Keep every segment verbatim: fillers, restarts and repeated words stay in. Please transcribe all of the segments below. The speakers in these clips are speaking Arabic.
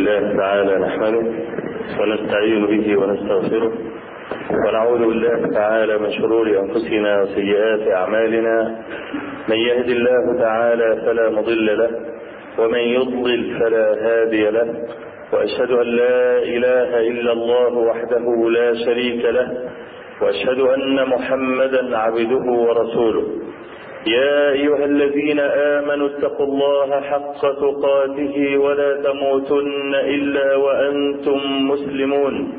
لله تعالى نحمده ونستعين به ونستغفره ونعوذ بالله تعالى من شرور أنفسنا وسيئات أعمالنا. من يهد الله تعالى فلا مضل له ومن يضلل فلا هادي له، وأشهد أن لا إله إلا الله وحده لا شريك له، وأشهد أن محمدا عبده ورسوله. يا أيها الذين آمنوا اتقوا الله حق تقاته ولا تموتن إلا وأنتم مسلمون.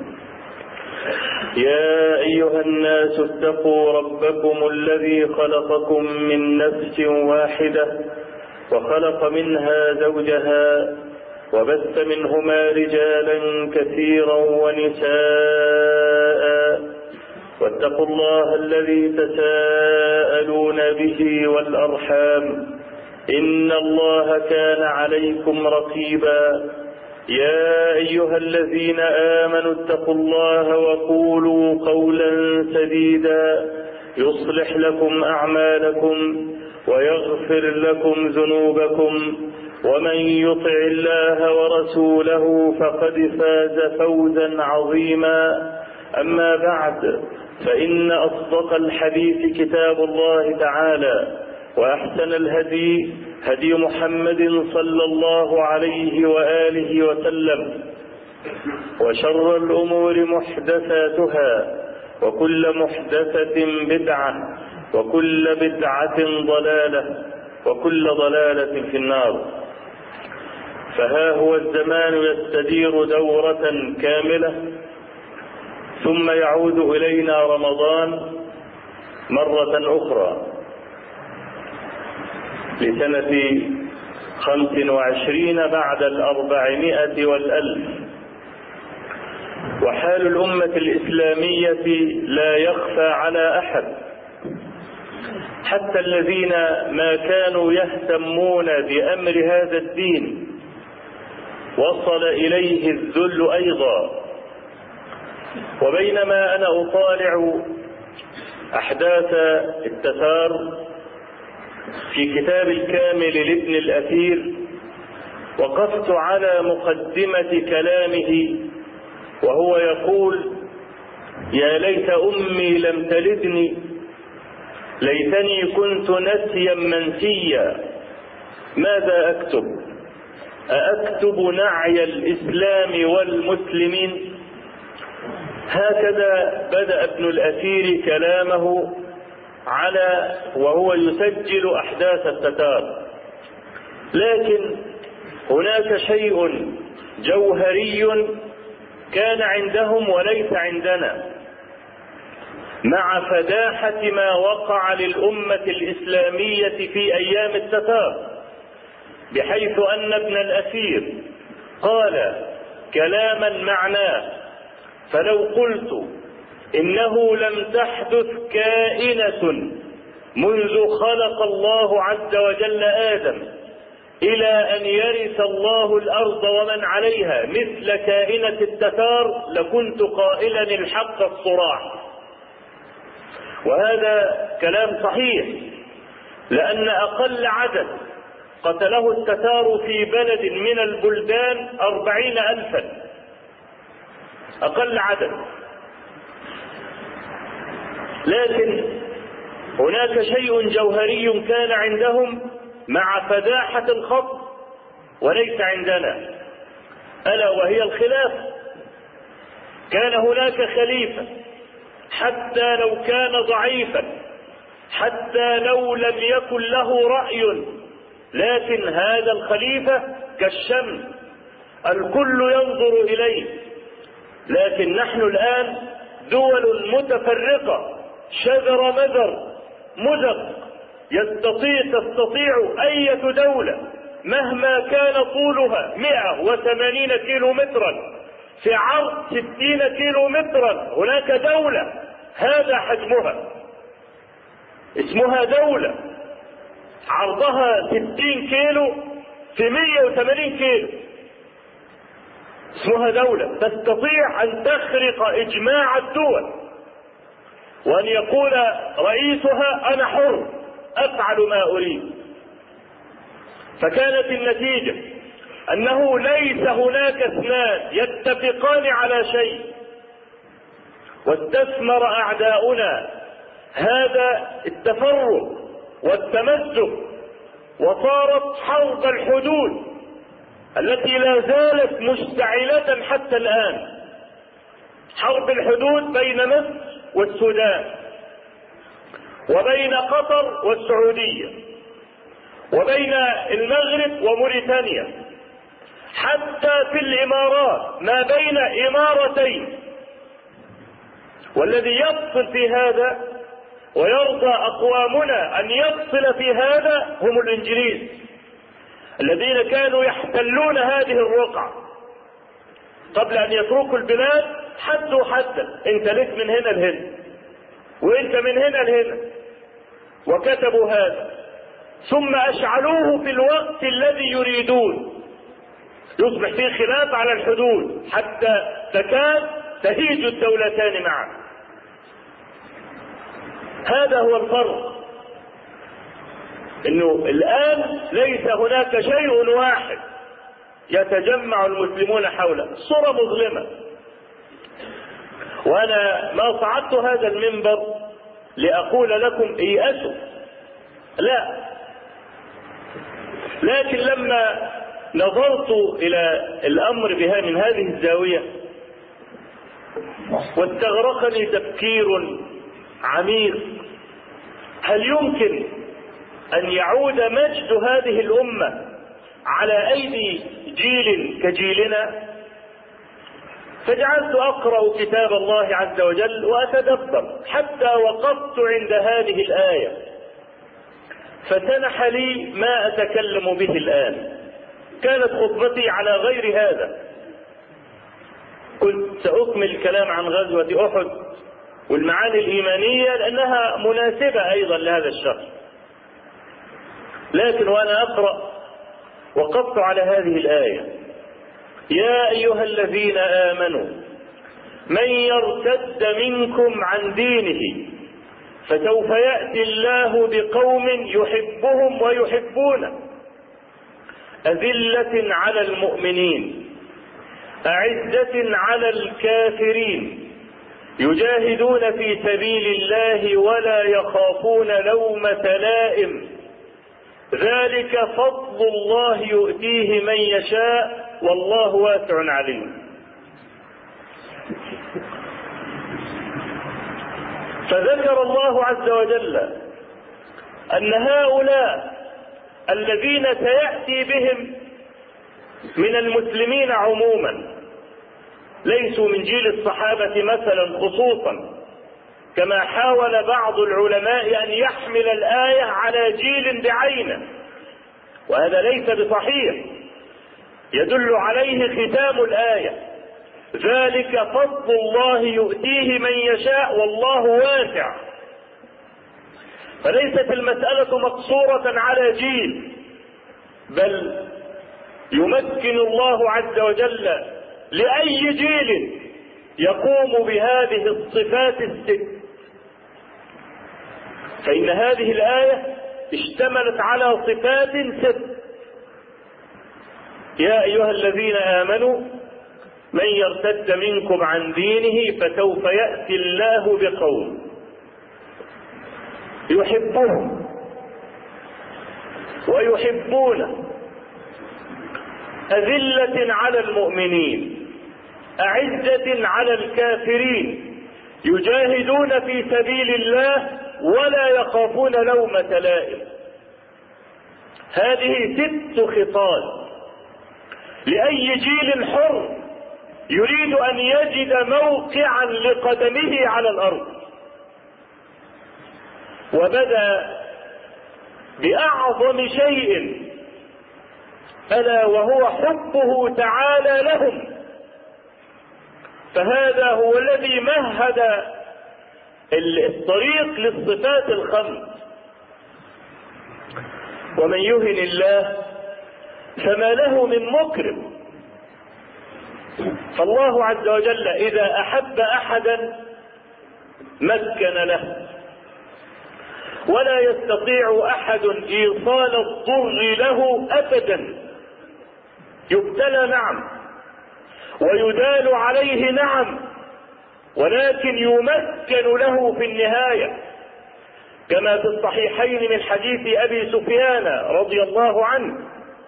يا أيها الناس اتقوا ربكم الذي خلقكم من نفس واحدة وخلق منها زوجها وبث منهما رجالا كثيرا ونساء، واتقوا الله الذي تساءلون به والأرحام إن الله كان عليكم رقيبا. يا أيها الذين آمنوا اتقوا الله وقولوا قولا سديدا يصلح لكم أعمالكم ويغفر لكم ذنوبكم، ومن يطع الله ورسوله فقد فاز فوزا عظيما. أما بعد، فإن أصدق الحديث كتاب الله تعالى، وأحسن الهدي هدي محمد صلى الله عليه وآله وسلم، وشر الأمور محدثاتها، وكل محدثة بدعة، وكل بدعة ضلالة، وكل ضلالة في النار. فها هو الزمان يستدير دورة كاملة، ثم يعود إلينا رمضان مرة أخرى لسنة خمس وعشرين بعد الأربعمائة والألف. وحال الأمة الإسلامية لا يخفى على أحد، حتى الذين ما كانوا يهتمون بأمر هذا الدين وصل إليه الذل أيضا. وبينما أنا أطالع أحداث التتار في كتاب الكامل لابن الأثير، وقفت على مقدمة كلامه وهو يقول: يا ليت أمي لم تلدني، ليتني كنت نسيا منسيا، ماذا أكتب؟ أأكتب نعي الإسلام والمسلمين؟ هكذا بدأ ابن الأثير كلامه على وهو يسجل أحداث التتار. لكن هناك شيء جوهري كان عندهم وليس عندنا، مع فداحة ما وقع للأمة الإسلامية في أيام التتار، بحيث أن ابن الأثير قال كلاما معناه: فلو قلت إنه لم تحدث كائنة منذ خلق الله عز وجل آدم إلى أن يرث الله الأرض ومن عليها مثل كائنة التتار، لكنت قائلا الحق الصراح. وهذا كلام صحيح، لأن أقل عدد قتله التتار في بلد من البلدان أربعين ألفا، أقل عدد. لكن هناك شيء جوهري كان عندهم مع فداحة الخط وليس عندنا، ألا وهي الخلافة. كان هناك خليفة حتى لو كان ضعيفا، حتى لو لم يكن له رأي، لكن هذا الخليفة كالشمس الكل ينظر إليه. لكن نحن الآن دول متفرقة، شذر مذر مزق، يستطيع تستطيع أية دولة مهما كان طولها مئة وثمانين كيلو مترا في عرض ستين كيلو مترا، هناك دولة هذا حجمها، اسمها دولة عرضها ستين كيلو في مئة وثمانين كيلو، اسمها دولة تستطيع أن تخرق إجماع الدول، وأن يقول رئيسها أنا حر أفعل ما أريد. فكانت النتيجة أنه ليس هناك اثنان يتفقان على شيء، واستثمر أعداؤنا هذا التفرق والتمزق، وصارت حرب الحدود التي لا زالت مشتعلة حتى الآن، حرب الحدود بين مصر والسودان، وبين قطر والسعودية، وبين المغرب وموريتانيا، حتى في الإمارات ما بين إمارتين. والذي يفصل في هذا ويرضى أقوامنا أن يفصل في هذا هم الإنجليز الذين كانوا يحتلون هذه الرقعة قبل أن يتركوا البلاد. حدوا حدا، انت لك من هنا لهنا وانت من هنا لهنا، وكتبوا هذا، ثم أشعلوه في الوقت الذي يريدون، يصبح فيه خلاف على الحدود حتى تكاد تهيج الدولتان معا. هذا هو الفرق، انه الآن ليس هناك شيء واحد يتجمع المسلمون حوله، صورة مظلمة. وانا ما صعدت هذا المنبر لأقول لكم ايأسوا، لا، لكن لما نظرت الى الامر بها من هذه الزاوية واستغرقني تفكير عميق، هل يمكن ان يعود مجد هذه الامة على ايدي جيل كجيلنا؟ فجعلت اقرأ كتاب الله عز وجل واتدبر حتى وقفت عند هذه الآية، فسنح لي ما اتكلم به الآن. كانت خطبتي على غير هذا، كنت سأكمل الكلام عن غزوة أحد والمعاني الإيمانية لأنها مناسبة أيضا لهذا الشهر، لكن وأنا أقرأ وقفت على هذه الآية: يا أيها الذين آمنوا من يرتد منكم عن دينه فسوف يأتي الله بقوم يحبهم ويحبونه، أذلة على المؤمنين أعزة على الكافرين يجاهدون في سبيل الله ولا يخافون لومة لائم، ذلك فضل الله يؤتيه من يشاء والله واسع عليم. فذكر الله عز وجل أن هؤلاء الذين سيأتي بهم من المسلمين عموما ليسوا من جيل الصحابة مثلا خصوصا، كما حاول بعض العلماء أن يحمل الآية على جيل بعينه، وهذا ليس بصحيح. يدل عليه ختام الآية: ذلك فضل الله يؤتيه من يشاء والله واسع. فليست المسألة مقصورة على جيل، بل يمكن الله عز وجل لأي جيل يقوم بهذه الصفات الست. فإن هذه الآية اشتملت على صفات ست: يا أيها الذين آمنوا من يرتد منكم عن دينه فسوف يأتي الله بقوم يحبهم ويحبونه، أذلة على المؤمنين أعزة على الكافرين يجاهدون في سبيل الله ولا يخافون لومة لائم. هذه ست خصال لأي جيل حر يريد أن يجد موقعا لقدمه على الأرض. وبدأ بأعظم شيء ألا وهو حبه تعالى لهم، فهذا هو الذي مهد الطريق للصفات الخمس. ومن يهن الله فما له من مكرم. فالله عز وجل إذا أحب أحدا مكن له، ولا يستطيع أحد إيصال الضر له أبدا يبتلى نعم، ويدال عليه نعم، ولكن يمكن له في النهاية، كما في الصحيحين من حديث أبي سفيان رضي الله عنه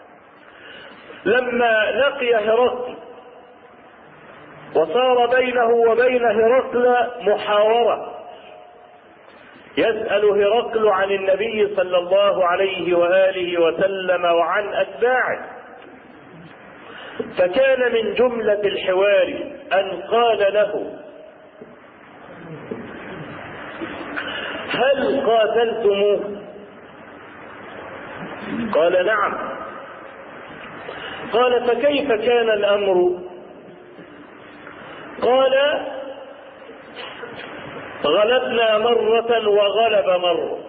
لما لقي هرقل وصار بينه وبين هرقل محاورة، يسأل هرقل عن النبي صلى الله عليه وآله وسلم وعن أتباعه، فكان من جملة الحوار أن قال له: هل قاتلتموه؟ قال: نعم. قال: فكيف كان الأمر؟ قال: غلبنا مرة وغلب مرة،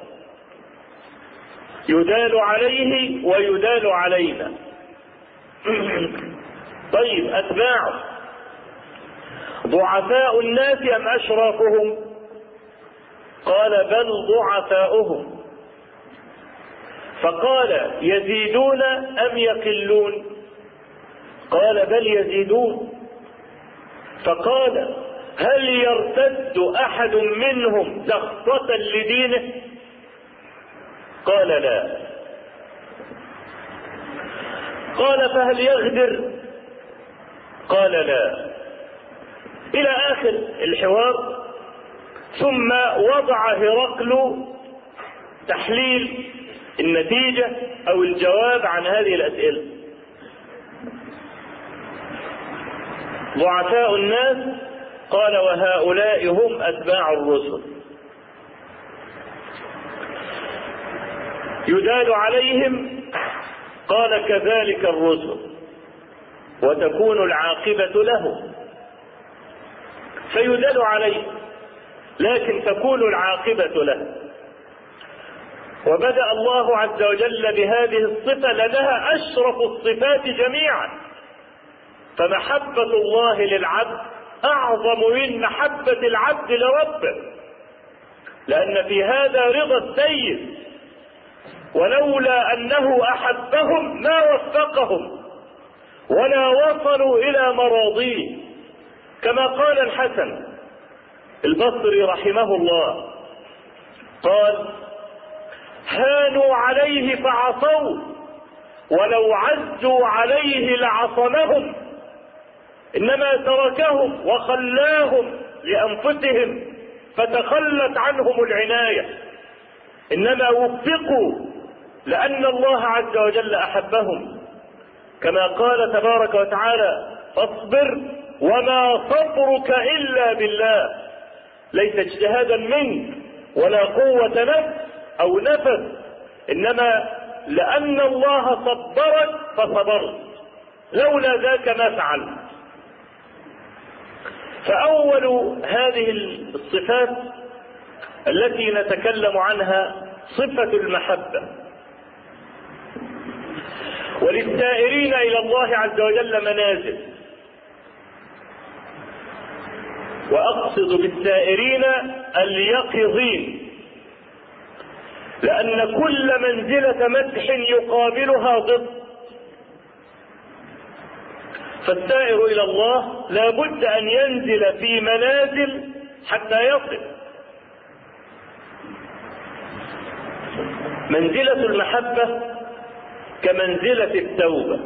يدال عليه ويدال علينا. طيب أتباعه ضعفاء الناس أم أشرافهم؟ قال: بل ضعفاؤهم. فقال: يزيدون أم يقلون؟ قال: بل يزيدون. فقال: هل يرتد أحد منهم سخطة لدينه؟ قال: لا. قال: فهل يغدر؟ قال: لا. إلى آخر الحوار. ثم وضع هرقل تحليل النتيجة أو الجواب عن هذه الأسئلة. ضعفاء الناس، قال: وهؤلاء هم أتباع الرسل. يدال عليهم، قال: كذلك الرسل، وتكون العاقبة لهم. فيدال عليه لكن تكون العاقبة له. وبدأ الله عز وجل بهذه الصفة لأنها أشرف الصفات جميعا، فمحبة الله للعبد أعظم من محبة العبد لربه، لأن في هذا رضا السيد، ولولا أنه أحبهم ما وفقهم ولا وصلوا إلى مراضيه، كما قال الحسن البصري رحمه الله، قال: هانوا عليه فعصوا، ولو عزوا عليه لعصمهم، إنما تركهم وخلاهم لأنفسهم فتخلت عنهم العناية، إنما وفقوا لأن الله عز وجل أحبهم، كما قال تبارك وتعالى: فاصبر وما صبرك إلا بالله، ليس اجتهادا منك ولا قوة نفس أو نفس، إنما لأن الله صبرك فصبرت، لولا ذاك ما فعلت. فأول هذه الصفات التي نتكلم عنها صفة المحبة. وللسائرين إلى الله عز وجل منازل، وأقصد بالسائرين اليقظين، لأن كل منزلة مدح يقابلها ضد. فالسائر إلى الله لا بد أن ينزل في منازل حتى يصل. منزلة المحبة كمنزلة التوبة،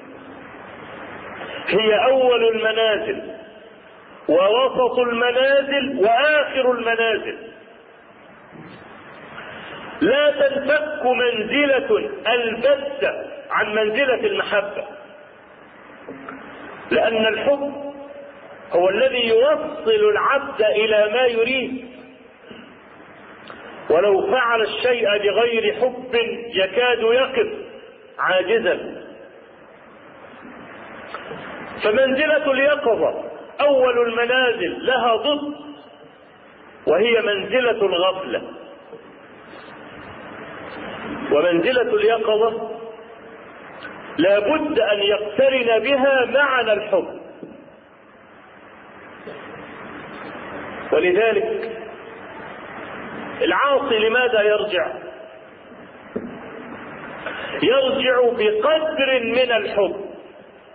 هي أول المنازل ووسط المنازل وآخر المنازل. لا تنفك منزلة البتة عن منزلة المحبة، لأن الحب هو الذي يوصل العبد إلى ما يريد، ولو فعل الشيء بغير حب يكاد يقف عاجزا. فمنزلة اليقظة أول المنازل لها ضد، وهي منزلة الغفلة. ومنزلة اليقظة لا بد أن يقترن بها معنى الحب. ولذلك العاصي لماذا يرجع؟ يرجع بقدر من الحب،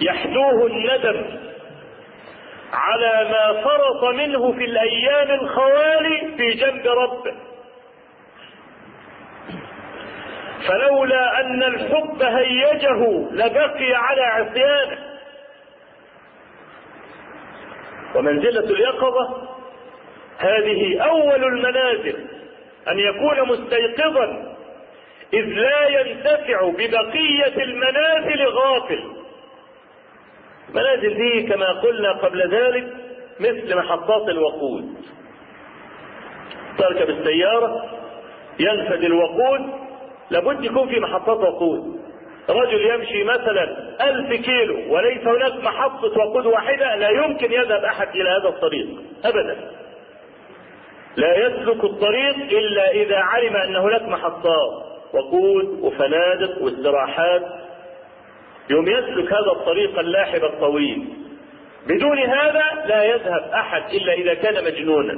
يحدوه الندم على ما فرط منه في الأيام الخوالي في جنب ربه، فلولا أن الحب هيجه لبقي على عصيانه. ومنزلة اليقظة هذه أول المنازل، أن يكون مستيقظا إذ لا ينتفع ببقية المنازل غافل. المنازل دي كما قلنا قبل ذلك مثل محطات الوقود، تركب السيارة ينفد الوقود لابد يكون في محطات وقود. رجل يمشي مثلا ألف كيلو وليس هناك محطة وقود واحدة لا يمكن يذهب أحد إلى هذا الطريق أبدا، لا يسلك الطريق إلا إذا علم أن هناك محطات وقود وفنادق واستراحات، يوم يسلك هذا الطريق اللاحب الطويل. بدون هذا لا يذهب أحد إلا إذا كان مجنونا.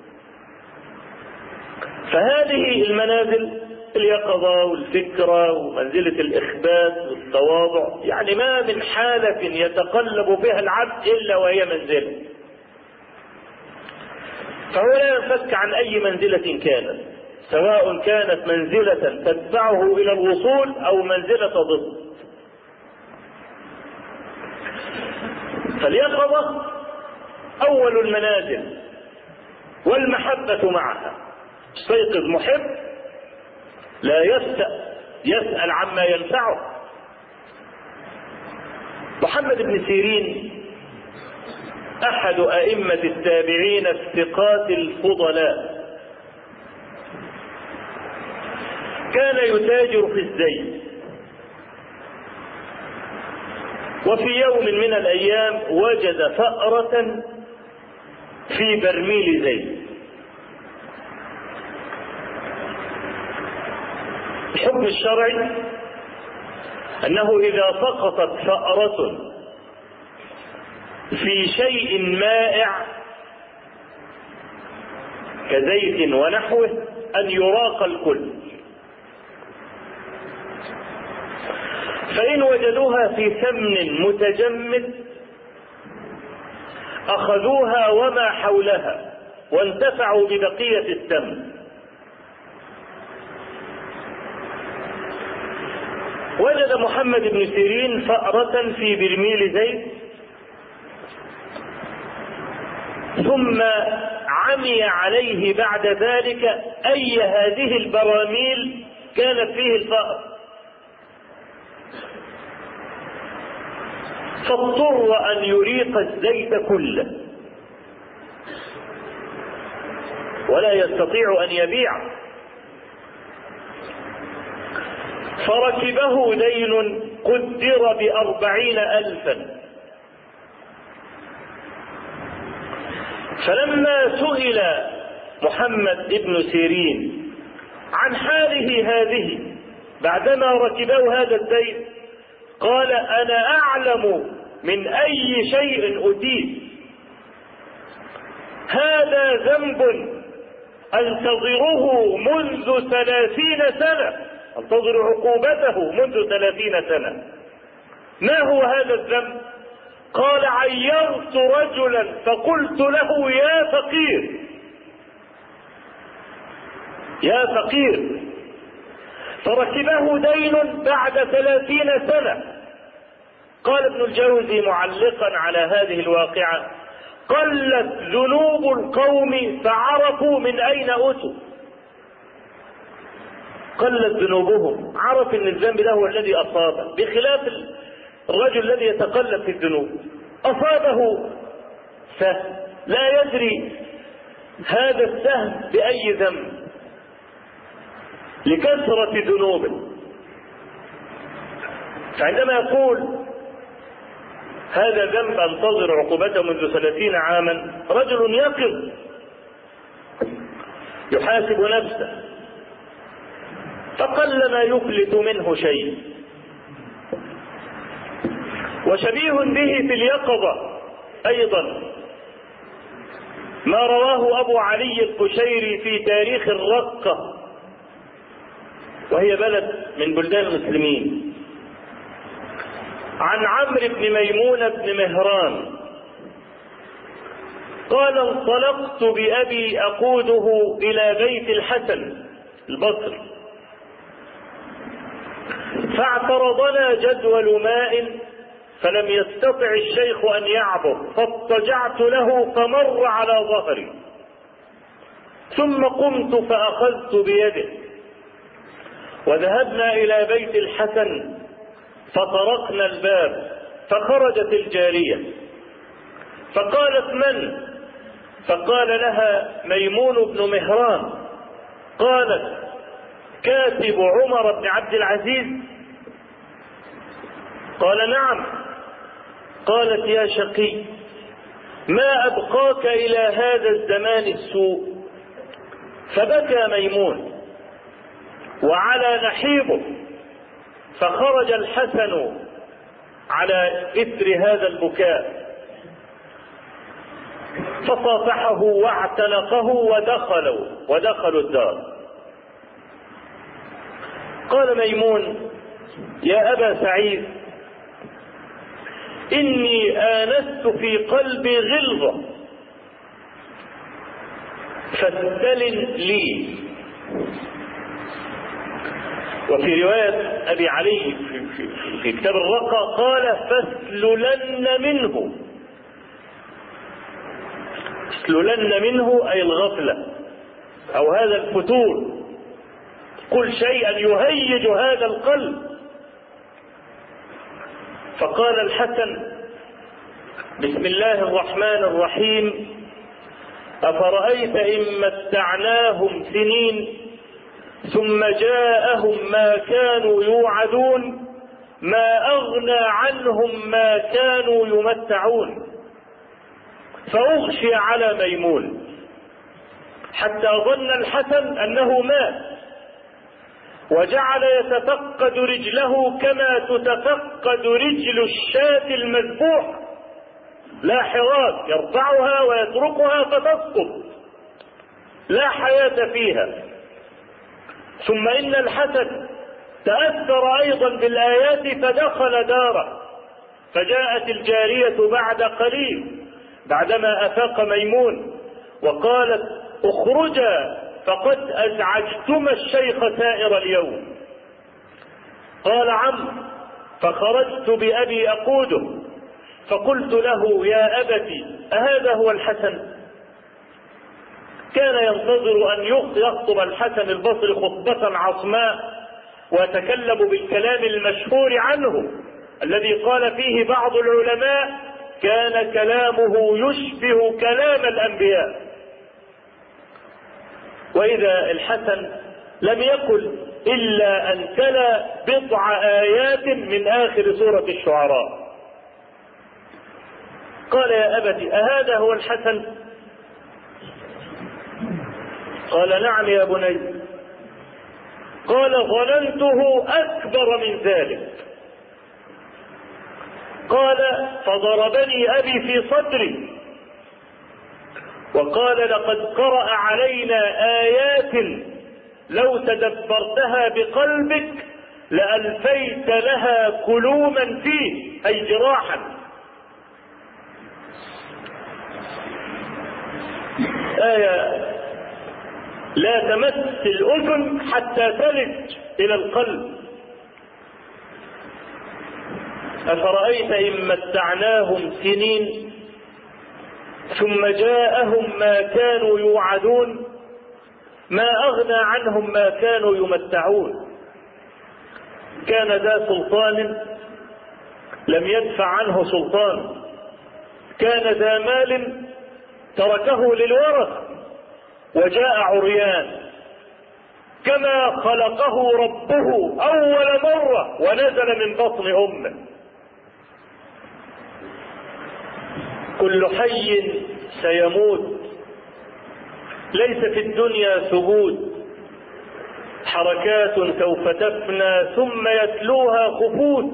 فهذه المنازل اليقظة والفكرة ومنزلة الإخبات والتواضع، يعني ما من حالة يتقلب بها العبد إلا وهي منزلة، فهو لا ينفك عن أي منزلة كانت، سواء كانت منزلة تدفعه إلى الوصول أو منزلة ضد. فاليقظة أول المنازل والمحبة معها. استيقظ محب لا يسأل, يسأل عما ينفعه. محمد بن سيرين أحد أئمة التابعين الثقات الفضلاء، كان يتاجر في الزيت، وفي يوم من الأيام وجد فأرة في برميل زيت. الحكم الشرعي أنه إذا سقطت فأرة في شيء مائع كزيت ونحوه أن يراق الكل، فإن وجدوها في سمن متجمد أخذوها وما حولها وانتفعوا ببقية السمن. وجد محمد بن سيرين فأرة في برميل زيت، ثم عمي عليه بعد ذلك أي هذه البراميل كانت فيه الفأر، فاضطر أن يريق الزيت كله ولا يستطيع أن يبيعه، فركبه دين قدر بأربعين ألفا. فلما سئل محمد بن سيرين عن حاله هذه بعدما ركبه هذا الدين قال: أنا أعلم من أي شيء أتيت، هذا ذنب أنتظره منذ ثلاثين سنة، انتظر عقوبته منذ ثلاثين سنة. ما هو هذا الذنب؟ قال: عيرت رجلا فقلت له يا فقير يا فقير، فركبه دين بعد ثلاثين سنة. قال ابن الجوزي معلقا على هذه الواقعة: قلت ذنوب القوم فعرفوا من أين أتوا. قلت ذنوبهم، عرف ان الذنب ده هو الذي اصابه، بخلاف الرجل الذي يتقلب في الذنوب اصابه سهم لا يدري هذا السهم باي ذنب لكثرة ذنوبه. فعندما يقول هذا ذنب انتظر عقوبته منذ ثلاثين عاما، رجل يقظ يحاسب نفسه، فقل ما يفلت منه شيء. وشبيه به في اليقظة أيضا ما رواه أبو علي القشيري في تاريخ الرقة، وهي بلد من بلدان المسلمين. عن عمرو بن ميمون بن مهران قال انطلقت بأبي أقوده إلى بيت الحسن البصري، فاعترضنا جدول ماء فلم يستطع الشيخ أن يعبر، فاضطجعت له فمر على ظهري، ثم قمت فأخذت بيده وذهبنا إلى بيت الحسن فطرقنا الباب، فخرجت الجارية فقالت من؟ فقال لها ميمون بن مهران. قالت كاتب عمر بن عبد العزيز؟ قال نعم. قالت يا شقي ما أبقاك إلى هذا الزمان السوء؟ فبكى ميمون وعلى نحيبه، فخرج الحسن على إثر هذا البكاء فصافحه واعتنقه ودخلوا ودخلوا الدار. قال ميمون يا أبا سعيد إني آنست في قلبي غلظة فاستلن لي. وفي رواية أبي علي في, في, في كتاب الرقة قال فاسللن منه. اسللن منه أي الغفلة أو هذا الفتور، قل شيئا يهيج هذا القلب. فقال الحسن بسم الله الرحمن الرحيم أفرأيت إن متعناهم سنين ثم جاءهم ما كانوا يوعدون ما أغنى عنهم ما كانوا يمتعون. فأغشي على ميمون حتى ظن الحسن أنه مات، وجعل يتفقد رجله كما تتفقد رجل الشاة المذبوح، لا حراك، يرفعها ويتركها فتسقط لا حياة فيها. ثم إن الحسن تأثر أيضا بالآيات فدخل داره، فجاءت الجارية بعد قليل بعدما أفاق ميمون وقالت اخرجا فقد أزعجتما الشيخ سائر اليوم. قال عم فخرجت بأبي أقوده فقلت له يا أبت أهذا هو الحسن؟ كان ينتظر أن يخطب الحسن البصري خطبة عصماء ويتكلم بالكلام المشهور عنه الذي قال فيه بعض العلماء كان كلامه يشبه كلام الأنبياء. وإذا الحسن لم يقل إلا أن تلا بضع آيات من آخر سورة الشعراء. قال يا أبت أهذا هو الحسن؟ قال نعم يا بني. قال ظننته أكبر من ذلك. قال فضربني أبي في صدري وقال لقد قرأ علينا آيات لو تدبرتها بقلبك لألفيت لها كلوما فيه أي جراحا. آية لا تمس الأذن حتى تلج إلى القلب. أفرأيت إن متعناهم سنين ثم جاءهم ما كانوا يوعدون ما أغنى عنهم ما كانوا يمتعون. كان ذا سلطان لم يدفع عنه سلطان، كان ذا مال تركه للورث وجاء عريان كما خلقه ربه أول مرة ونزل من بطن أمه. كل حي سيموت، ليس في الدنيا ثبوت، حركات سوف تفنى ثم يتلوها خفوت،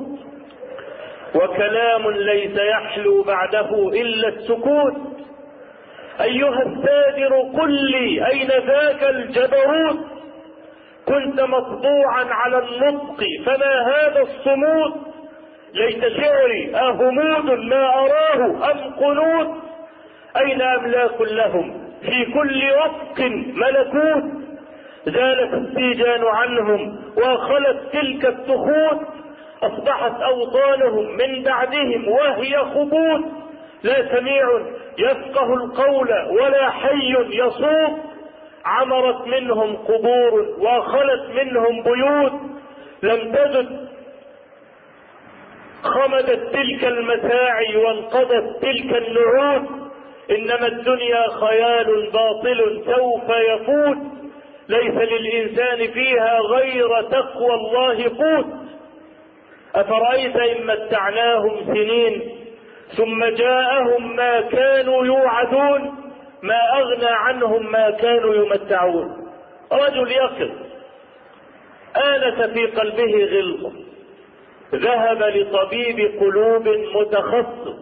وكلام ليس يحلو بعده إلا السكوت. أيها السادر قل لي أين ذاك الجبروت؟ كنت مطبوعا على النطق فما هذا الصمود؟ ليت شعري أهمود ما أراه أم قنوت، أين أملاك لهم في كل وفق ملكوت، زالت السيجان عنهم وخلت تلك التخوت، أصبحت أوطانهم من بعدهم وهي خبوت، لا سميع يفقه القول ولا حي يصوت، عمرت منهم قبور وخلت منهم بيوت، لم تزد خمدت تلك المساعي وانقضت تلك النعود، إنما الدنيا خيال باطل سوف يفوت، ليس للإنسان فيها غير تقوى الله قوت. أفرأيت إن متعناهم سنين ثم جاءهم ما كانوا يوعدون، ما أغنى عنهم ما كانوا يمتعون. رجل يقظ آنس في قلبه غلظة، ذهب لطبيب قلوب متخصص.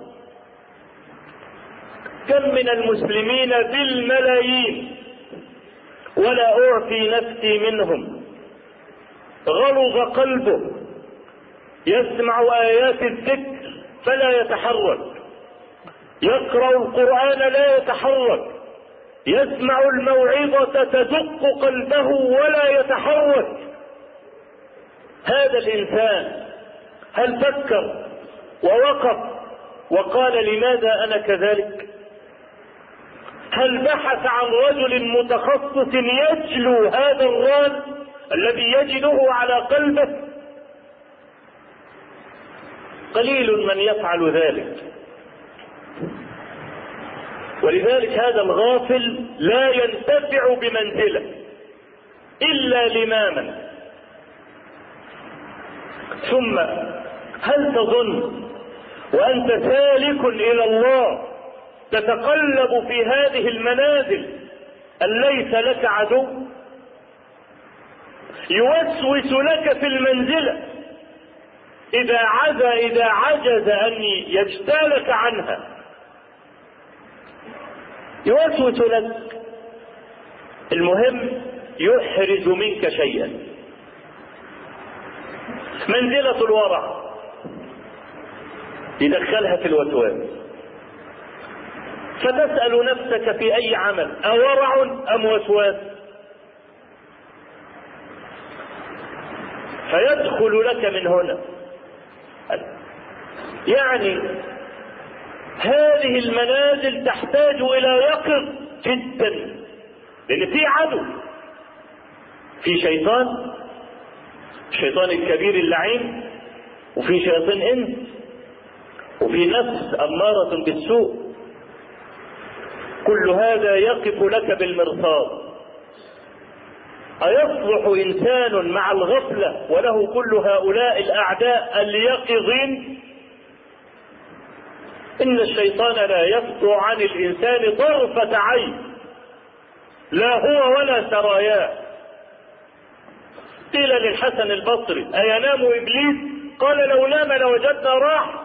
كم من المسلمين بالملايين ولا أعفي نفسي منهم، غلظ قلبه، يسمع آيات الذكر فلا يتحرك، يقرأ القرآن لا يتحرك، يسمع الموعظة تدق قلبه ولا يتحرك. هذا الإنسان هل فكر ووقف وقال لماذا أنا كذلك؟ هل بحث عن رجل متخصص يجلو هذا الران الذي يجده على قلبه؟ قليل من يفعل ذلك. ولذلك هذا الغافل لا ينتفع بمنزله إلا لماما. ثم هل تظن وأنت سالك إلى الله تتقلب في هذه المنازل أن ليس لك عدو يوسوس لك في المنزلة إذا عز إذا عجز أن يجتالك عنها، يوسوس لك، المهم يحرز منك شيئا. منزلة الورع يدخلها في الوسواس، فتسأل نفسك في أي عمل أورع أم وسواس؟ فيدخل لك من هنا. يعني هذه المنازل تحتاج إلى يقظ جدا، لأن في عدو، في شيطان، الشيطان الكبير اللعين، وفي شياطين إنس، وفي نفس أمارة بالسوء. كل هذا يقف لك بالمرصاد. أيصلح إنسان مع الغفلة وله كل هؤلاء الأعداء اليقظين؟ إن الشيطان لا يفتر عن الإنسان طرفة عين، لا هو ولا سراياه. قيل للحسن البصري أينام إبليس؟ قال لو نام لوجدنا راحة.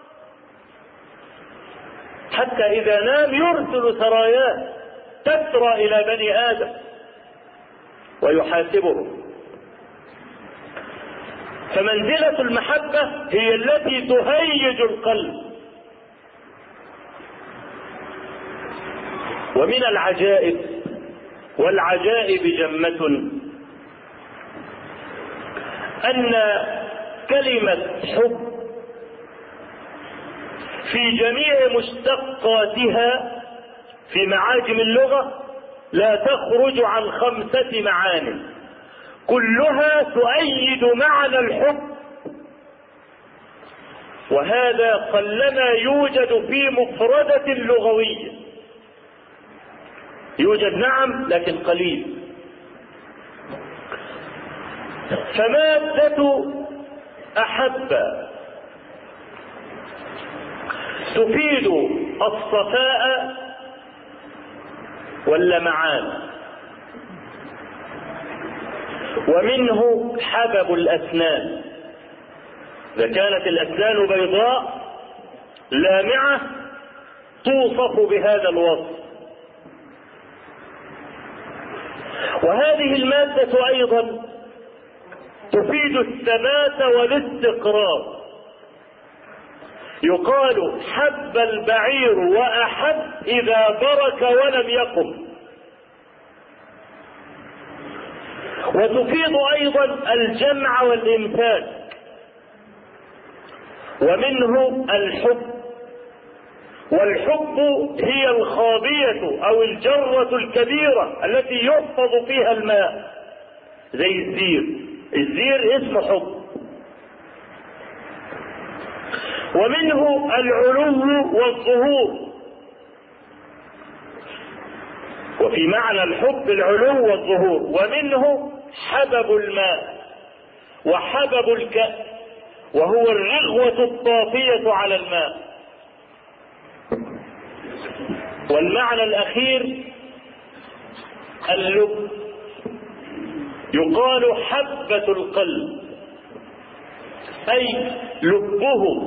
حتى إذا نام يرسل سراياه تسرى إلى بني آدم ويحاسبهم. فمنزلة المحبة هي التي تهيج القلب. ومن العجائب، والعجائب جمة، أن كلمة حب في جميع مشتقاتها في معاجم اللغة لا تخرج عن خمسة معاني كلها تؤيد معنى الحب، وهذا قلما يوجد في مفردة لغوية. يوجد نعم لكن قليل. فمادة أحب تفيد الصفاء واللمعان، ومنه حبب الأسنان. إذا كانت الأسنان بيضاء لامعة توصف بهذا الوصف. وهذه المادة أيضا تفيد الثبات والاستقرار. يقال حب البعير وأحب إذا برك ولم يقم. وتفيد أيضا الجمع والإمثال، ومنه الحب. والحب هي الخابية أو الجرة الكبيرة التي يحفظ فيها الماء، زي الزير. الزير اسمه حب. ومنه العلو والظهور، وفي معنى الحب العلو والظهور. ومنه حبب الماء وحبب الكأس، وهو الرغوة الطافية على الماء. والمعنى الأخير اللب، يقال حبة القلب، أي لبه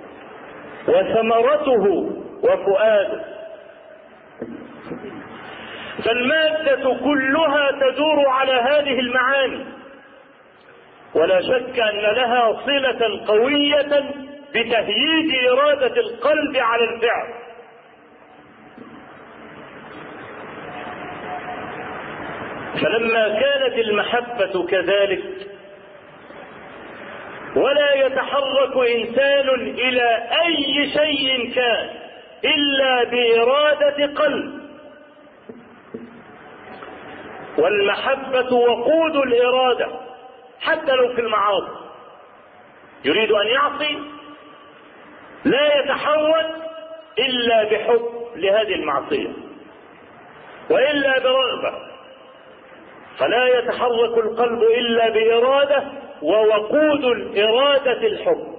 وثمرته وفؤاده. فالمادة كلها تدور على هذه المعاني، ولا شك أن لها صلة قوية بتهييج إرادة القلب على الفعل. فلما كانت المحبة كذلك، ولا يتحرك إنسان إلى أي شيء كان إلا بإرادة قلب، والمحبة وقود الإرادة حتى لو في المعاصي. يريد أن يعصي لا يتحول إلا بحب لهذه المعصية، وإلا برغبة، فلا يتحرك القلب إلا بإرادة، ووقود الإرادة الحب.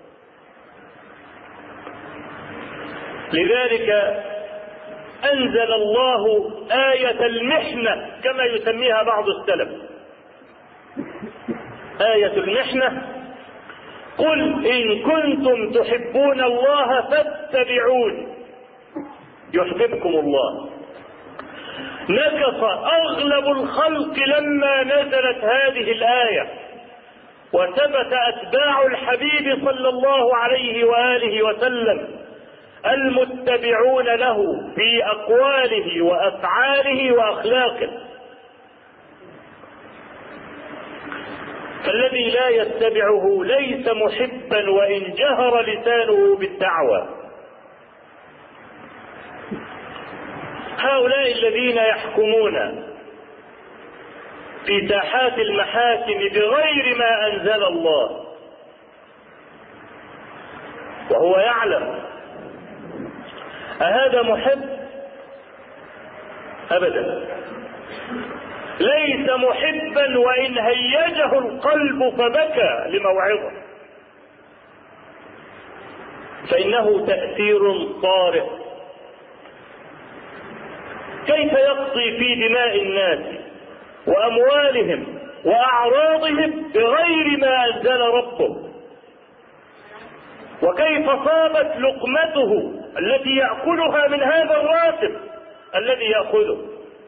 لذلك أنزل الله آية المحنة كما يسميها بعض السلف. آية المحنة: قل إن كنتم تحبون الله فاتبعوني يحببكم الله. نكص أغلب الخلق لما نزلت هذه الآية، وثبت أتباع الحبيب صلى الله عليه وآله وسلم المتبعون له في أقواله وأفعاله وأخلاقه. فالذي لا يتبعه ليس محبا وإن جهر لسانه بالدعوة. هؤلاء الذين يحكمون في ساحات المحاكم بغير ما أنزل الله وهو يعلم، أهذا محب؟ أبدا. ليس محبا وإن هيجه القلب فبكى لموعظة، فإنه تأثير طارئ. كيف يقضي في دماء الناس وأموالهم وأعراضهم بغير ما أنزل ربه؟ وكيف صابت لقمته التي يأكلها من هذا الراتب الذي يأخذه؟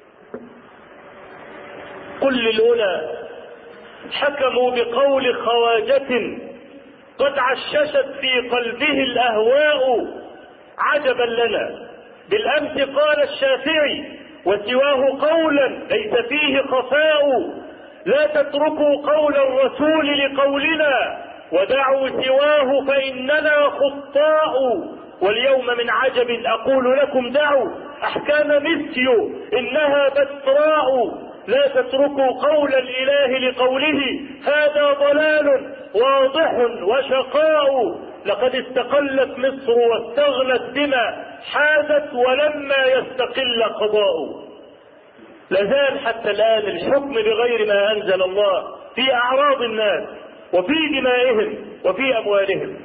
قل للأولى حكموا بقول خواجة قد عششت في قلبه الأهواء عجبا لنا. بالأمس قال الشافعي وسواه قولا ليس فيه خفاء، لا تتركوا قول الرسول لقولنا ودعوا سواه فإننا خطاء. واليوم من عجب أقول لكم دعوا أحكام مسيو إنها بتراء. لا تتركوا قول الإله لقوله هذا ضلال واضح وشقاء. لقد استقلت مصر واستغلت بما حازت ولما يستقل قضاء. لازال حتى الآن الحكم بغير ما أنزل الله في أعراض الناس وفي دمائهم وفي أموالهم.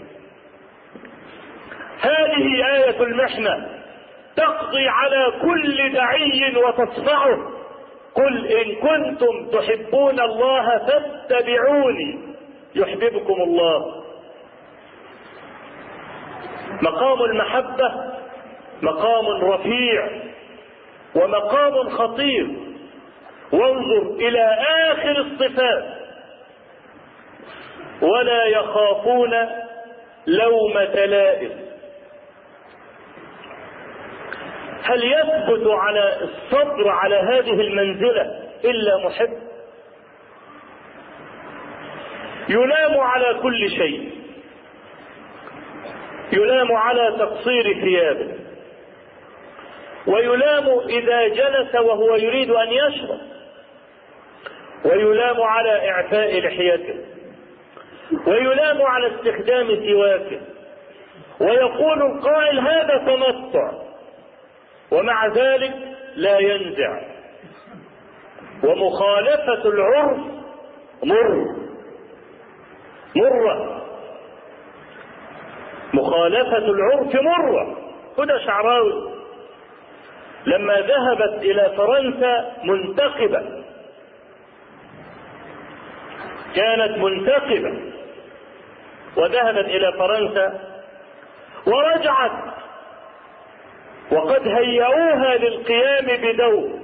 هذه آية المحنة تقضي على كل دعي وتصفعه. قل إن كنتم تحبون الله فاتبعوني يحببكم الله. مقام المحبة مقام رفيع ومقام خطير. وانظر إلى آخر الصفات: ولا يخافون لومة لائم. هل يثبت على الصبر على هذه المنزلة إلا محب؟ يلام على كل شيء، يلام على تقصير ثيابه، ويلام إذا جلس وهو يريد أن يشرب، ويلام على إعفاء لحيته، ويلام على استخدام سواكه، ويقول القائل هذا تمتع، ومع ذلك لا ينزع. ومخالفة العرف مر مرة مخالفة العرف مرة. هدى شعراوي لما ذهبت إلى فرنسا منتقبة، كانت منتقبة وذهبت إلى فرنسا ورجعت وقد هيئوها للقيام بدور.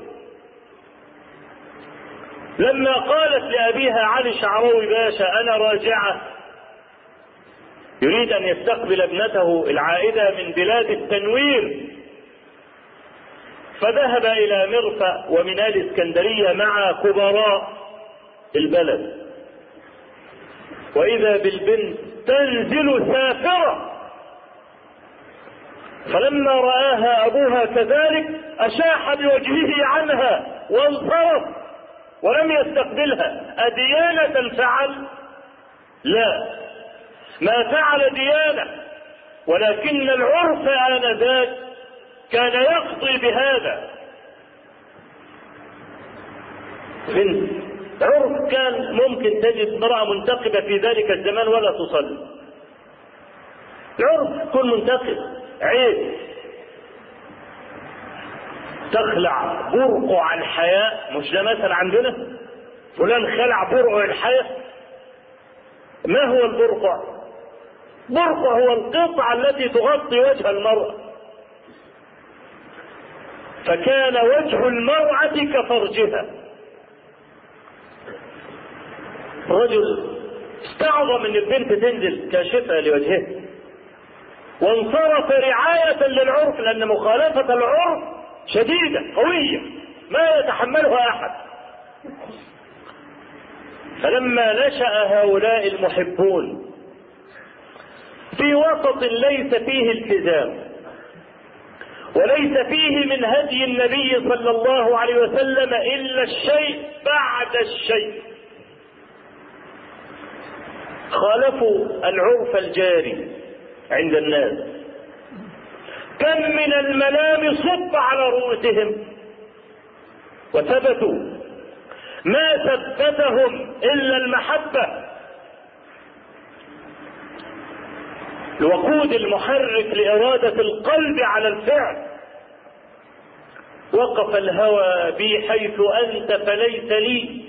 لما قالت لأبيها علي شعراوي باشا أنا راجعة، يريد أن يستقبل ابنته العائدة من بلاد التنوير، فذهب إلى مرفأ ومنال اسكندرية مع كبراء البلد، وإذا بالبنت تنزل سافرة. فلما رآها أبوها كذلك أشاح بوجهه عنها وانصرف ولم يستقبلها. أديانة فعل؟ لا، ما فعل ديانة، ولكن العرف آنذاك كان يقضي بهذا. بنت عرف كان ممكن تجد امرأة منتقبة في ذلك الزمان ولا تصلي. العرف تكون منتقب عيب، تخلع برقع الحياء. مش ده مثل عندنا فلان خلع برقع الحياء؟ ما هو البرقع؟ برقع هو القطعة التي تغطي وجه المرأة، فكان وجه المرأة كفرجها. رجل استعظم ان البنت تنزل كاشفة لوجهها وانصرف رعاية للعرف، لأن مخالفة العرف شديدة قوية ما يتحملها أحد. فلما نشأ هؤلاء المحبون في وسط ليس فيه التزام وليس فيه من هدي النبي صلى الله عليه وسلم إلا الشيء بعد الشيء، خالفوا العرف الجاري عند الناس. كم من الملام صب على رؤوسهم وثبتوا، ما ثبتهم إلا المحبة. الوقود المحرك لإرادة القلب على الفعل. وقف الهوى بي حيث أنت فليس لي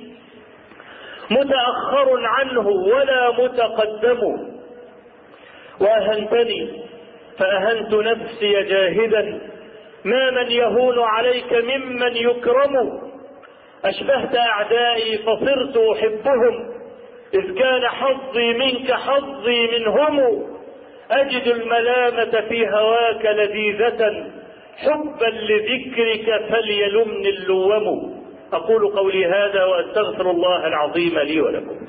متأخر عنه ولا متقدم، وأهنتني فأهنت نفسي جاهدا، ما من يهون عليك ممن يكرم. أشبهت أعدائي فصرت أحبهم، إذ كان حظي منك حظي منهم. أجد الملامة في هواك لذيذة، حبا لذكرك فليلمني اللوم. أقول قولي هذا وأستغفر الله العظيم لي ولكم.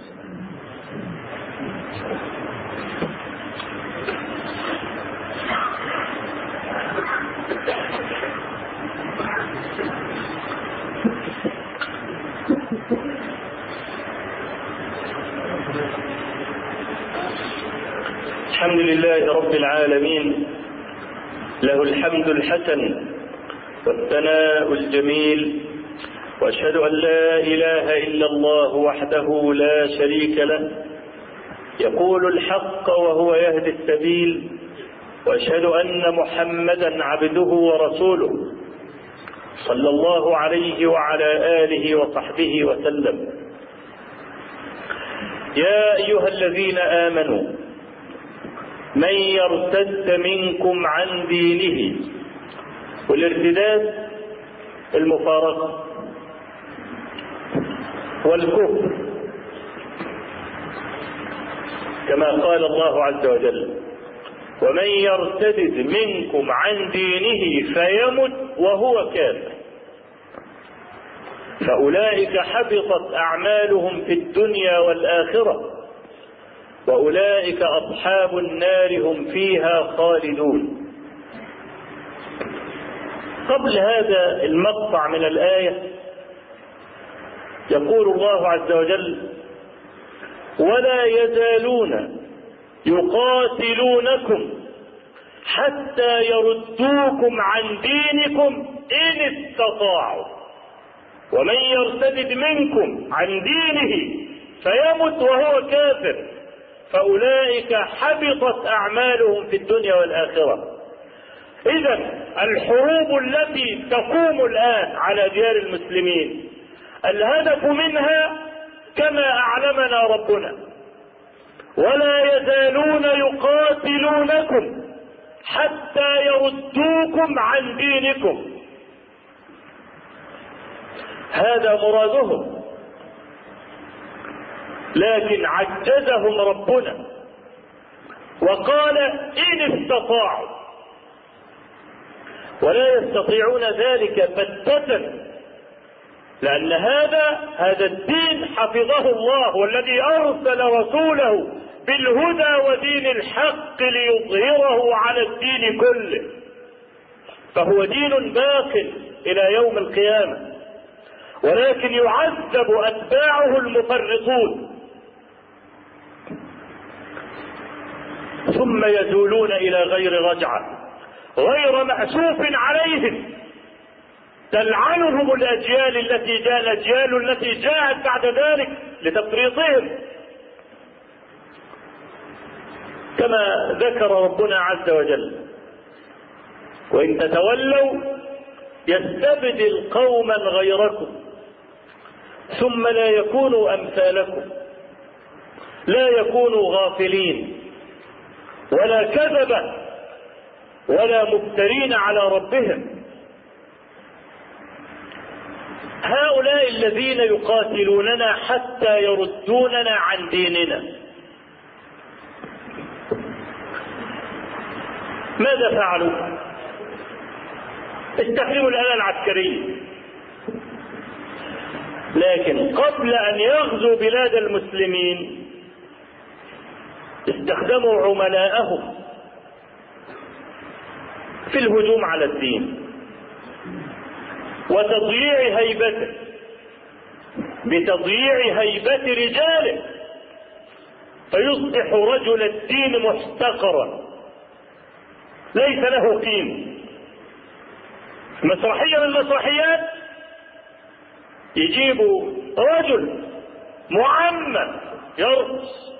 الحمد لله رب العالمين، له الحمد الحسن والثناء الجميل، وأشهد أن لا إله إلا الله وحده لا شريك له، يقول الحق وهو يهدي السبيل، وأشهد أن محمدا عبده ورسوله صلى الله عليه وعلى آله وصحبه وسلم. يا أيها الذين آمنوا من يرتد منكم عن دينه، والارتداد المفارقة والكفر كما قال الله عز وجل ومن يرتد منكم عن دينه فيمت وهو كافر فأولئك حبطت أعمالهم في الدنيا والآخرة وأولئك أصحاب النار هم فيها خالدون. قبل هذا المقطع من الآية يقول الله عز وجل: ولا يزالون يقاتلونكم حتى يردوكم عن دينكم إن استطاعوا ومن يرتد منكم عن دينه فيمت وهو كافر فأولئك حبطت أعمالهم في الدنيا والآخرة. إذن الحروب التي تقوم الآن على ديار المسلمين الهدف منها كما أعلمنا ربنا: ولا يزالون يقاتلونكم حتى يردوكم عن دينكم. هذا مرادهم، لكن عجزهم ربنا وقال: إن استطاعوا، ولا يستطيعون ذلك بتة، لأن هذا هذا الدين حفظه الله، والذي أرسل رسوله بالهدى ودين الحق ليظهره على الدين كله، فهو دين باق إلى يوم القيامة، ولكن يعذب أتباعه المفرطون ثم يزولون إلى غير رجعة غير مأسوف عليهم، تلعنهم الأجيال التي جاء الأجيال التي جاءت بعد ذلك لتفريطهم، كما ذكر ربنا عز وجل: وإن تتولوا يستبدل قوما غيركم ثم لا يكونوا أمثالكم لا يكونوا غافلين ولا كذبة ولا مفترين على ربهم. هؤلاء الذين يقاتلوننا حتى يردوننا عن ديننا ماذا فعلوا؟ استخدموا الآلة العسكرية، لكن قبل أن يغزوا بلاد المسلمين استخدموا عملاءهم في الهجوم على الدين وتضييع هيبته، بتضييع هيبة رجاله، فيصبح رجل الدين محتقرا ليس له قيمة. مسرحية من المسرحيات يجيبوا رجل معمم يرقص،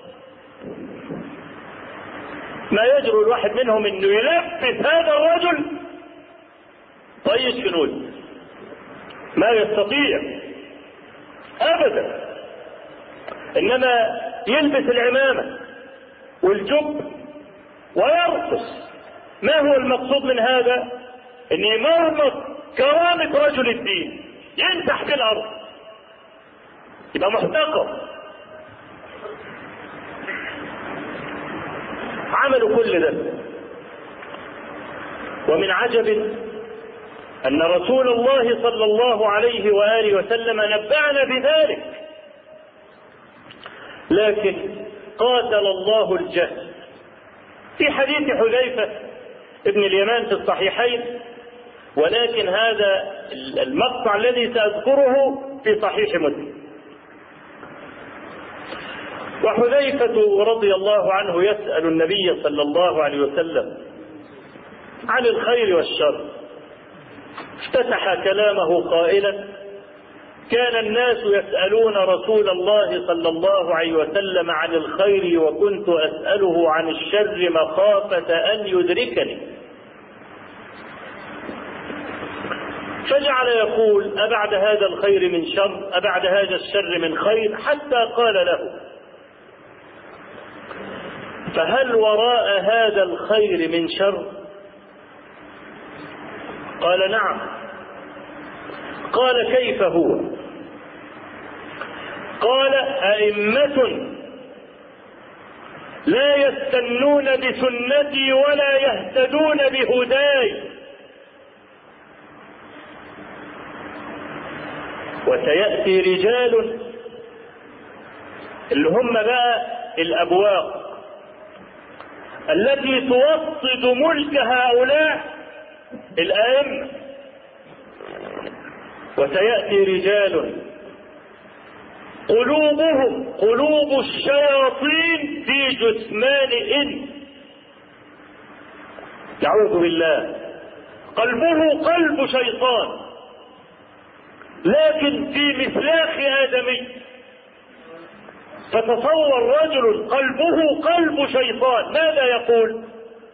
ما يجرؤ الواحد منهم انه يلبس هذا الرجل طي شنود، ما يستطيع ابدا، انما يلبس العمامة والجب ويرقص. ما هو المقصود من هذا؟ ان يمرمط كرامة رجل الدين، ينزح في الارض، يبقى محتقر. عملوا كل ده، ومن عجب ان رسول الله صلى الله عليه وآله وسلم نبأنا بذلك، لكن قاتل الله الجهل. في حديث حذيفة ابن اليمان في الصحيحين، ولكن هذا المقطع الذي سأذكره في صحيح مسلم. وحذيفة رضي الله عنه يسأل النبي صلى الله عليه وسلم عن الخير والشر، افتتح كلامه قائلا: كان الناس يسألون رسول الله صلى الله عليه وسلم عن الخير وكنت أسأله عن الشر مخافة أن يدركني، فجعل يقول: أبعد هذا الخير من شر، أبعد هذا الشر من خير، حتى قال له: فهل وراء هذا الخير من شر؟ قال: نعم. قال: كيف هو؟ قال: أئمة لا يستنون بسنتي ولا يهتدون بهداي. وسيأتي رجال اللي هم بقى الأبواق التي توطد ملك هؤلاء الأئمة. وسيأتي رجال قلوبهم قلوب الشياطين في جثمان إنس، نعوذ بالله، قلبه قلب شيطان لكن في مسلاخ آدمي. فتصور رجل قلبه قلب شيطان ماذا يقول؟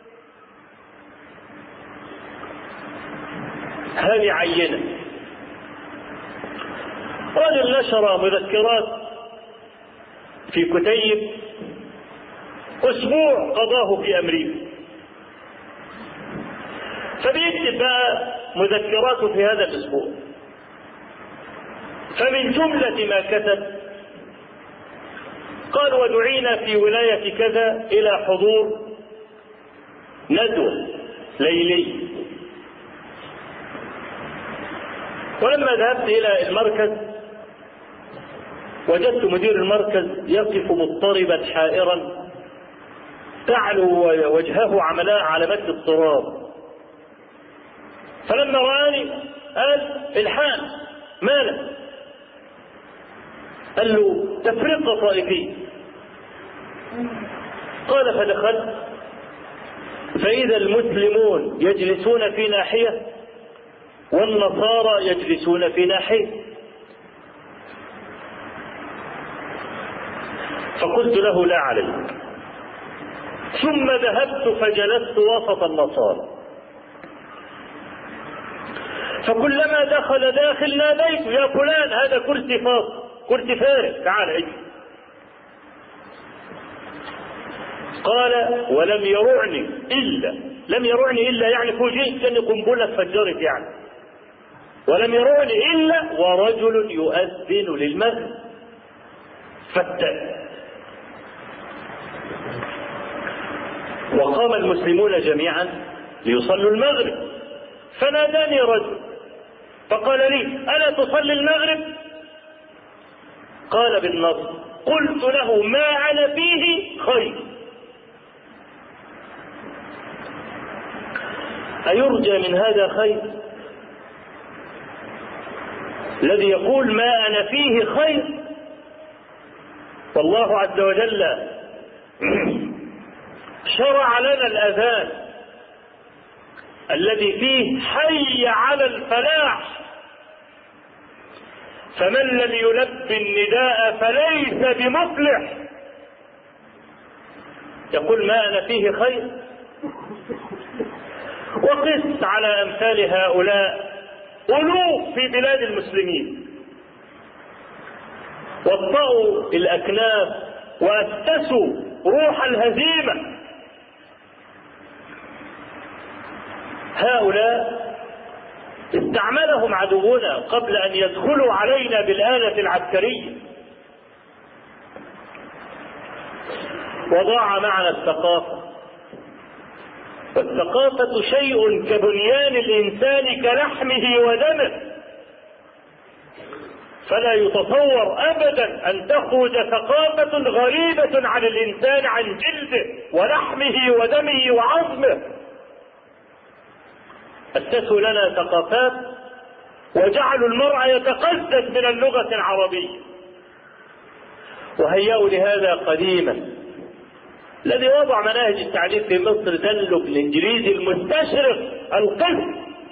هذه عينة. رجل نشر مذكرات في كتيب أسبوع قضاه في أمريكا، فبيكتب بقى مذكراته في هذا الأسبوع. فمن جملة ما كتب قال: ودعينا في ولاية كذا إلى حضور ندوة ليلي. ولما ذهبت إلى المركز وجدت مدير المركز يقف مضطربا حائرا، تعلو وجهه عملاء علامات اضطراب. فلما رآني قال: الحان مالك؟ قال له: تفرقة طائفية. قال: فدخلت فإذا المسلمون يجلسون في ناحية والنصارى يجلسون في ناحية. فقلت له: لا عليك. ثم ذهبت فجلست وسط النصارى، فكلما دخل داخل ناديت: يا فلان هذا كرسي فاضي، كرسي فارغ، تعال اجي. قال: ولم يرعني إلا لم يرعني إلا يعني فوجئت كأن قنبلة فجرت يعني ولم يرعني إلا ورجل يؤذن للمغرب. فتان. وقام المسلمون جميعا ليصلوا المغرب، فناداني رجل فقال لي: ألا تصلي المغرب؟ قال بالنص. قلت له: ما أنا فيه خير. أيرجى من هذا خير؟ الذي يقول ما أنا فيه خير. والله عز وجل شرع لنا الأذان الذي فيه حي على الفلاح، فمن لم يلبي النداء فليس بمفلح. يقول ما أنا فيه خير. وقس على أمثال هؤلاء ألوف في بلاد المسلمين، وطأوا الأكناف وأسسوا روح الهزيمة. هؤلاء استعملهم عدونا قبل أن يدخلوا علينا بالآلة العسكرية، وضاع معنا الثقافة. والثقافة شيء كبنيان الإنسان كلحمه ودمه، فلا يتصور أبدا أن تخرج ثقافة غريبة عن الإنسان، عن جلده ولحمه ودمه وعظمه. أسسوا لنا ثقافات وجعلوا المرء يتقزز من اللغة العربية، وهيئوا لهذا قديما. الذي وضع مناهج التعليم في مصر دلق الإنجليزي المستشرق القذ،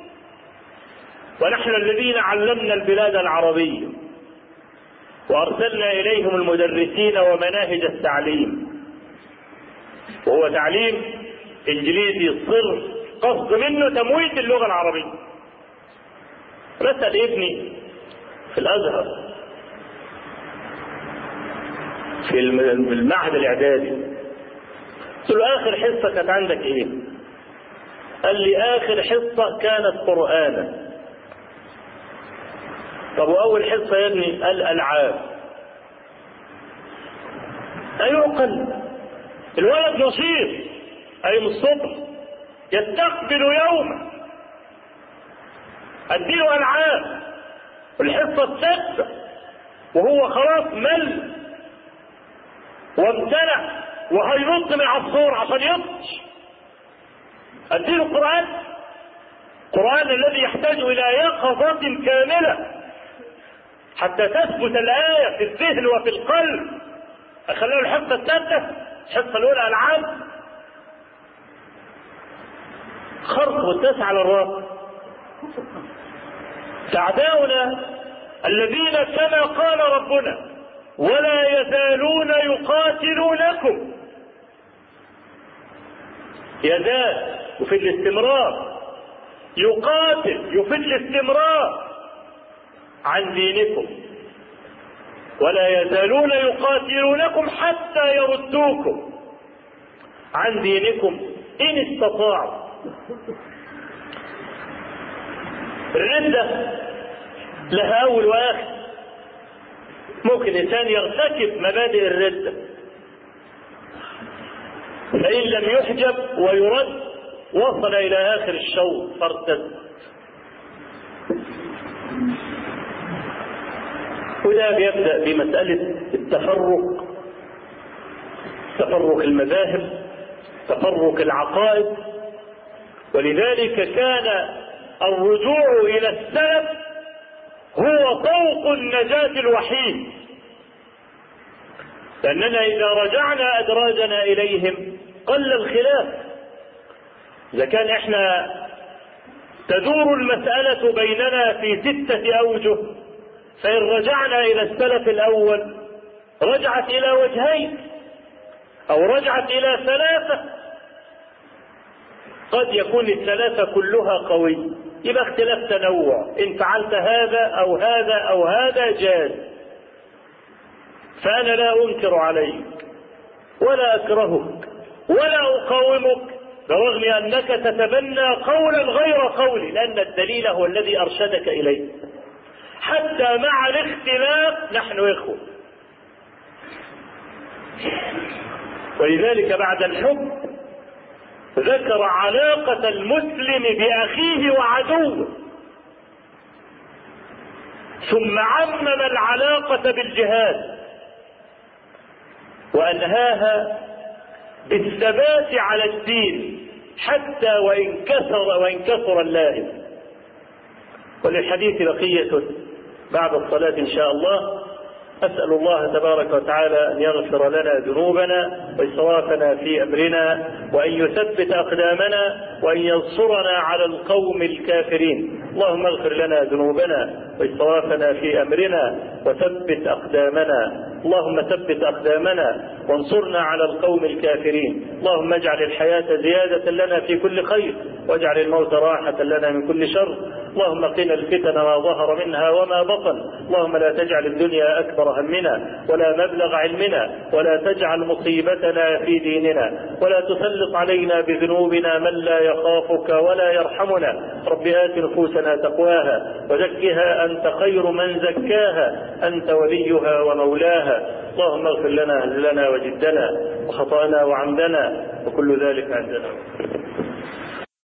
ونحن الذين علمنا البلاد العربية وأرسلنا إليهم المدرسين ومناهج التعليم، وهو تعليم إنجليزي صرف، قصد منه تمويت اللغة العربية. بسأل ابني في الأزهر في المعهد الإعدادي، قلت له: آخر حصة كانت عندك إيه؟ قال لي: آخر حصة كانت قرآنا. طب وأول حصة يا ابني؟ قال: ألعاب. أيعقل؟ الولد نشيط أي من الصبح يستقبل يوما، أديله ألعاب والحصة السادسة وهو خلاص مل وامتلأ وهينط من عصفور عشان يطش، أديله قرآن، قرآن الذي يحتاج إلى يقظة كاملة حتى تثبت الآية في الذهن وفي القلب. أخليه الحصة السادسة، الحصة الأولى ألعاب، خرق والداس على الراس. أعداؤنا الذين كما قال ربنا ولا يزالون يقاتلونكم، يزال وفي الاستمرار، يقاتل يفيد الاستمرار عن دينكم، ولا يزالون يقاتلونكم حتى يردوكم عن دينكم إن استطاعوا. الردة لها أول وآخر، ممكن الإنسان يرتكب مبادئ الردة فإن لم يحجب ويرد وصل إلى آخر الشوط فارتد. وده بيبدأ بمسألة التفرق، تفرق المذاهب، تفرق العقائد. ولذلك كان الرجوع إلى السلف هو طوق النجاة الوحيد، لأننا إذا رجعنا أدراجنا إليهم قل الخلاف. إذا كان إحنا تدور المسألة بيننا في ستة أوجه، فإن رجعنا إلى السلف الأول رجعت إلى وجهين أو رجعت إلى ثلاثة، قد يكون الثلاثة كلها قوي، يبقى اختلاف تنوع، إن فعلت هذا أو هذا أو هذا جاز، فأنا لا أنكر عليك ولا أكرهك ولا أقاومك برغم أنك تتبنى قولا غير قولي، لأن الدليل هو الذي أرشدك إليه. حتى مع الاختلاف نحن إخوة. ولذلك بعد الحب ذكر علاقة المسلم بأخيه وعدوه، ثم عمم العلاقة بالجهاد وأنهاها بالثبات على الدين حتى وإن كثر وإن كثر اللائم. وللحديث بقية بعد الصلاة إن شاء الله. أسأل الله تبارك وتعالى أن يغفر لنا ذنوبنا وإسرافنا في أمرنا، وأن يثبت أقدامنا، وأن ينصرنا على القوم الكافرين. اللهم اغفر لنا ذنوبنا وإسرافنا في أمرنا وثبت أقدامنا، اللهم ثبت أقدامنا وانصرنا على القوم الكافرين. اللهم اجعل الحياة زيادة لنا في كل خير، واجعل الموت راحة لنا من كل شر. اللهم قنا الفتن ما ظهر منها وما بطن. اللهم لا تجعل الدنيا أكبر همنا ولا مبلغ علمنا، ولا تجعل مصيبتنا في ديننا، ولا تسلط علينا بذنوبنا من لا يخافك ولا يرحمنا. رب آت نفوسنا تقواها وزكها أنت خير من زكاها، أنت وليها ومولاها. اللهم اغفر لنا هزلنا وجدنا وخطأنا وعمدنا وكل ذلك عندنا.